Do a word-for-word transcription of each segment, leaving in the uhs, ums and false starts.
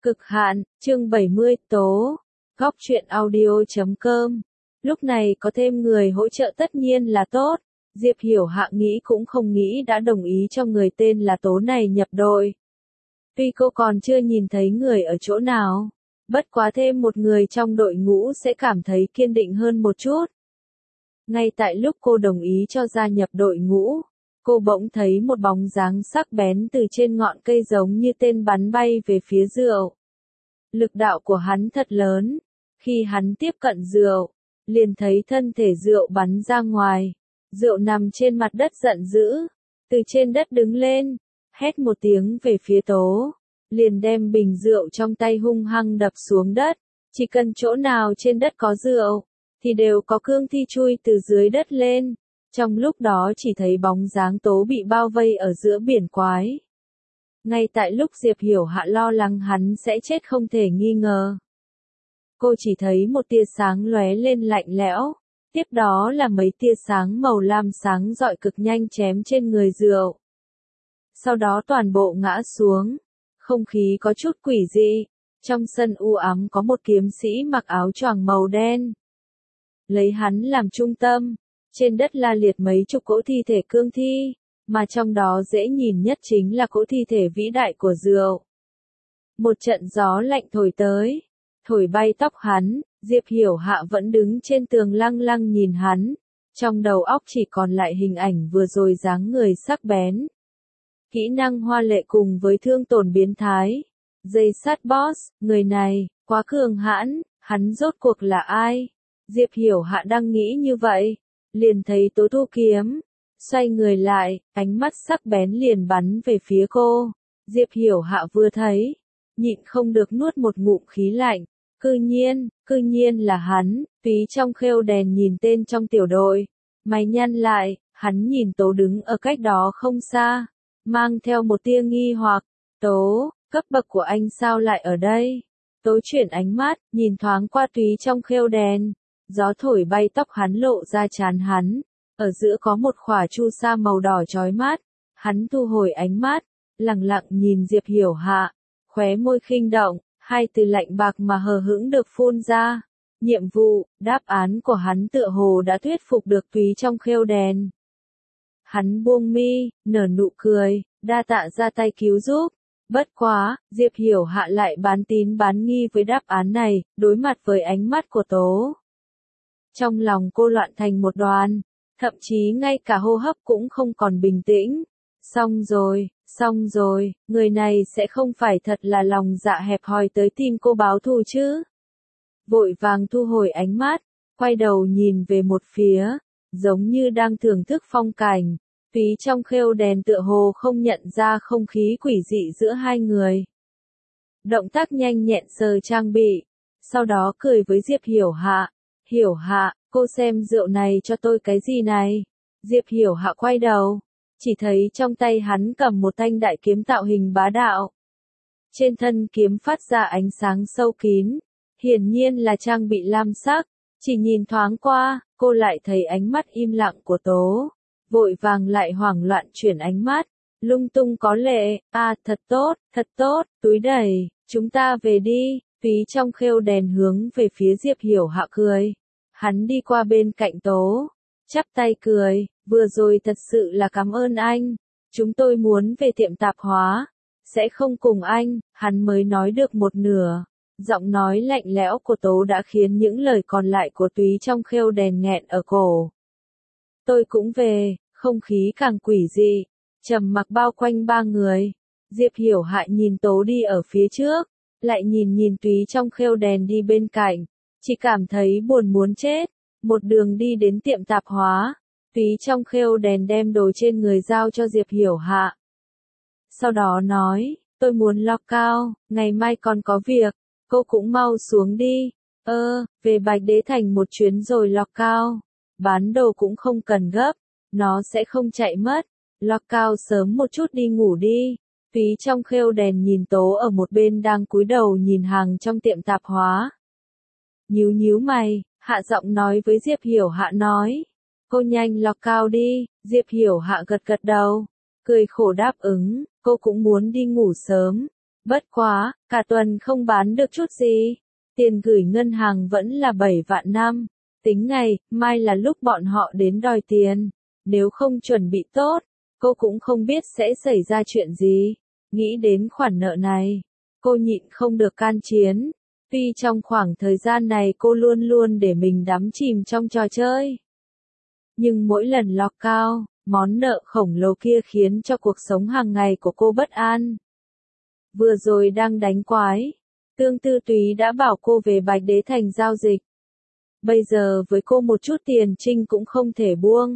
Cực hạn, chương bảy mươi, tố. Góc truyện audio chấm com. Lúc này có thêm người hỗ trợ tất nhiên là tốt. Diệp Hiểu Hạ nghĩ cũng không nghĩ đã đồng ý cho người tên là Tố này nhập đội. Tuy cô còn chưa nhìn thấy người ở chỗ nào, bất quá thêm một người trong đội ngũ sẽ cảm thấy kiên định hơn một chút. Ngay tại lúc cô đồng ý cho gia nhập đội ngũ, cô bỗng thấy một bóng dáng sắc bén từ trên ngọn cây giống như tên bắn bay về phía rượu. Lực đạo của hắn thật lớn, khi hắn tiếp cận rượu, liền thấy thân thể rượu bắn ra ngoài. Rượu nằm trên mặt đất giận dữ, từ trên đất đứng lên, hét một tiếng về phía Tố, liền đem bình rượu trong tay hung hăng đập xuống đất. Chỉ cần chỗ nào trên đất có rượu, thì đều có cương thi chui từ dưới đất lên. Trong lúc đó chỉ thấy bóng dáng Tố bị bao vây ở giữa biển quái. Ngay tại lúc Diệp Hiểu Hạ lo lắng hắn sẽ chết không thể nghi ngờ, cô chỉ thấy một tia sáng lóe lên lạnh lẽo, tiếp đó là mấy tia sáng màu lam sáng rọi cực nhanh chém trên người rượu. Sau đó toàn bộ ngã xuống, không khí có chút quỷ dị. Trong sân u ám có một kiếm sĩ mặc áo choàng màu đen. Lấy hắn làm trung tâm, trên đất la liệt mấy chục cỗ thi thể cương thi, mà trong đó dễ nhìn nhất chính là cỗ thi thể vĩ đại của rượu. Một trận gió lạnh thổi tới, thổi bay tóc hắn. Diệp Hiểu Hạ vẫn đứng trên tường lăng lăng nhìn hắn, trong đầu óc chỉ còn lại hình ảnh vừa rồi dáng người sắc bén. Kỹ năng hoa lệ cùng với thương tổn biến thái. Dây sắt boss, người này, quá cường hãn, hắn rốt cuộc là ai? Diệp Hiểu Hạ đang nghĩ như vậy, liền thấy Tố thu kiếm, xoay người lại, ánh mắt sắc bén liền bắn về phía cô. Diệp Hiểu Hạ vừa thấy, nhịn không được nuốt một ngụm khí lạnh. Cư nhiên, cư nhiên là hắn. Túy trong khêu đèn nhìn tên trong tiểu đội, mày nhăn lại, hắn nhìn Tố đứng ở cách đó không xa, mang theo một tia nghi hoặc. Tố, cấp bậc của anh sao lại ở đây? Tố chuyển ánh mắt, nhìn thoáng qua Túy trong khêu đèn, gió thổi bay tóc hắn lộ ra trán hắn, ở giữa có một khỏa chu sa màu đỏ chói mắt. Hắn thu hồi ánh mắt, lặng lặng nhìn Diệp Hiểu Hạ, khóe môi khinh động. Hai từ lạnh bạc mà hờ hững được phun ra. Nhiệm vụ, đáp án của hắn tựa hồ đã thuyết phục được Túy trong khêu đèn. Hắn buông mi, nở nụ cười, đa tạ ra tay cứu giúp. Bất quá, Diệp Hiểu Hạ lại bán tín bán nghi với đáp án này, đối mặt với ánh mắt của Tố. Trong lòng cô loạn thành một đoàn, thậm chí ngay cả hô hấp cũng không còn bình tĩnh. Xong rồi. Xong rồi, người này sẽ không phải thật là lòng dạ hẹp hòi tới tìm cô báo thù chứ. Vội vàng thu hồi ánh mắt, quay đầu nhìn về một phía, giống như đang thưởng thức phong cảnh. Túy trong khêu đèn tựa hồ không nhận ra không khí quỷ dị giữa hai người. Động tác nhanh nhẹn sờ trang bị, sau đó cười với Diệp Hiểu Hạ. Hiểu Hạ, cô xem rượu này cho tôi cái gì này? Diệp Hiểu Hạ quay đầu, chỉ thấy trong tay hắn cầm một thanh đại kiếm tạo hình bá đạo. Trên thân kiếm phát ra ánh sáng sâu kín, hiển nhiên là trang bị lam sắc. Chỉ nhìn thoáng qua, cô lại thấy ánh mắt im lặng của Tố, vội vàng lại hoảng loạn chuyển ánh mắt, lung tung có lệ. À, thật tốt, thật tốt, túi đầy, chúng ta về đi. Túy trong khêu đèn hướng về phía Diệp Hiểu Hạ cười. Hắn đi qua bên cạnh Tố, chắp tay cười, vừa rồi thật sự là cảm ơn anh. Chúng tôi muốn về tiệm tạp hóa, sẽ không cùng anh. Hắn mới nói được một nửa, giọng nói lạnh lẽo của Tố đã khiến những lời còn lại của Túy trong khêu đèn nghẹn ở cổ. Tôi cũng về, không khí càng quỷ dị, trầm mặc bao quanh ba người. Diệp Hiểu Hạ nhìn Tố đi ở phía trước, lại nhìn nhìn Túy trong khêu đèn đi bên cạnh, chỉ cảm thấy buồn muốn chết. Một đường đi đến tiệm tạp hóa, Túy trong khêu đèn đem đồ trên người giao cho Diệp Hiểu Hạ. Sau đó nói, tôi muốn lọc cao, ngày mai còn có việc, cô cũng mau xuống đi. Ơ, về Bạch Đế Thành một chuyến rồi lọc cao. Bán đồ cũng không cần gấp, nó sẽ không chạy mất. Lọc cao sớm một chút đi ngủ đi. Túy trong khêu đèn nhìn Tố ở một bên đang cúi đầu nhìn hàng trong tiệm tạp hóa. Nhíu nhíu mày, hạ giọng nói với Diệp Hiểu Hạ nói. Cô nhanh lọc cao đi. Diệp Hiểu Hạ gật gật đầu, cười khổ đáp ứng, cô cũng muốn đi ngủ sớm. Bất quá, cả tuần không bán được chút gì. Tiền gửi ngân hàng vẫn là bảy vạn năm. Tính ngày, mai là lúc bọn họ đến đòi tiền. Nếu không chuẩn bị tốt, cô cũng không biết sẽ xảy ra chuyện gì. Nghĩ đến khoản nợ này, cô nhịn không được can chiến. Tuy trong khoảng thời gian này cô luôn luôn để mình đắm chìm trong trò chơi. Nhưng mỗi lần lọc cao, món nợ khổng lồ kia khiến cho cuộc sống hàng ngày của cô bất an. Vừa rồi đang đánh quái, Tương Tư Túy đã bảo cô về Bạch Đế Thành giao dịch. Bây giờ với cô một chút tiền trinh cũng không thể buông.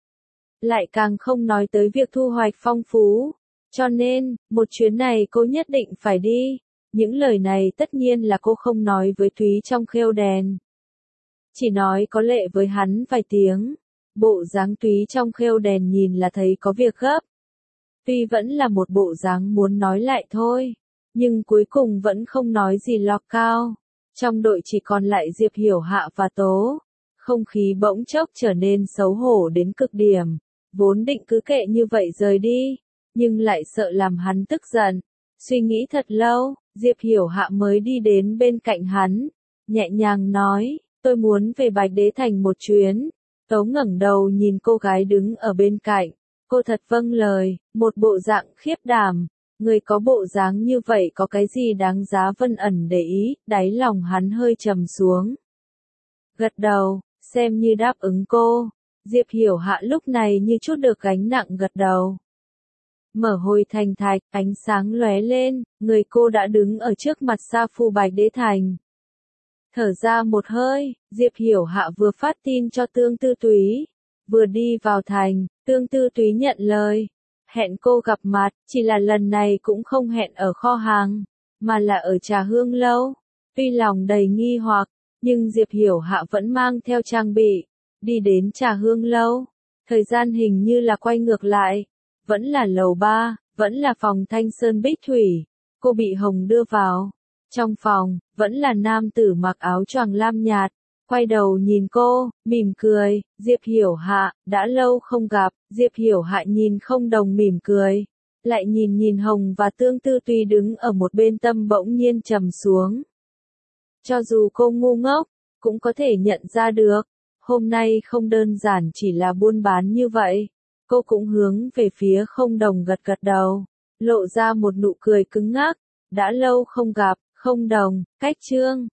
Lại càng không nói tới việc thu hoạch phong phú. Cho nên, một chuyến này cô nhất định phải đi. Những lời này tất nhiên là cô không nói với Thúy trong khêu đèn. Chỉ nói có lệ với hắn vài tiếng. Bộ dáng Thúy trong khêu đèn nhìn là thấy có việc gấp. Tuy vẫn là một bộ dáng muốn nói lại thôi. Nhưng cuối cùng vẫn không nói gì lọt cao. Trong đội chỉ còn lại Diệp Hiểu Hạ và Tố. Không khí bỗng chốc trở nên xấu hổ đến cực điểm. Vốn định cứ kệ như vậy rời đi. Nhưng lại sợ làm hắn tức giận. Suy nghĩ thật lâu, Diệp Hiểu Hạ mới đi đến bên cạnh hắn. Nhẹ nhàng nói, tôi muốn về Bạch Đế Thành một chuyến. Tố ngẩng đầu nhìn cô gái đứng ở bên cạnh. Cô thật vâng lời, một bộ dạng khiếp đảm. Người có bộ dáng như vậy có cái gì đáng giá Vân Ẩn để ý, đáy lòng hắn hơi trầm xuống. Gật đầu, xem như đáp ứng cô. Diệp Hiểu Hạ lúc này như chút được gánh nặng gật đầu. Mở hồi thành thạch, ánh sáng lóe lên, người cô đã đứng ở trước mặt Sa Phu Bạch Đế Thành. Thở ra một hơi, Diệp Hiểu Hạ vừa phát tin cho Tương Tư Túy. Vừa đi vào thành, Tương Tư Túy nhận lời. Hẹn cô gặp mặt, chỉ là lần này cũng không hẹn ở kho hàng, mà là ở Trà Hương Lâu. Tuy lòng đầy nghi hoặc, nhưng Diệp Hiểu Hạ vẫn mang theo trang bị, đi đến Trà Hương Lâu. Thời gian hình như là quay ngược lại, vẫn là lầu ba, vẫn là phòng Thanh Sơn Bích Thủy. Cô bị Hồng đưa vào. Trong phòng, vẫn là nam tử mặc áo choàng lam nhạt. Quay đầu nhìn cô, mỉm cười, Diệp Hiểu Hạ, đã lâu không gặp, Diệp Hiểu Hạ nhìn không đồng mỉm cười. Lại nhìn nhìn Hồng và Tương Tư Túy đứng ở một bên, tâm bỗng nhiên trầm xuống. Cho dù cô ngu ngốc, cũng có thể nhận ra được, hôm nay không đơn giản chỉ là buôn bán như vậy. Cô cũng hướng về phía Không Đồng gật gật đầu, lộ ra một nụ cười cứng ngắc, đã lâu không gặp, Không Đồng, cách chương.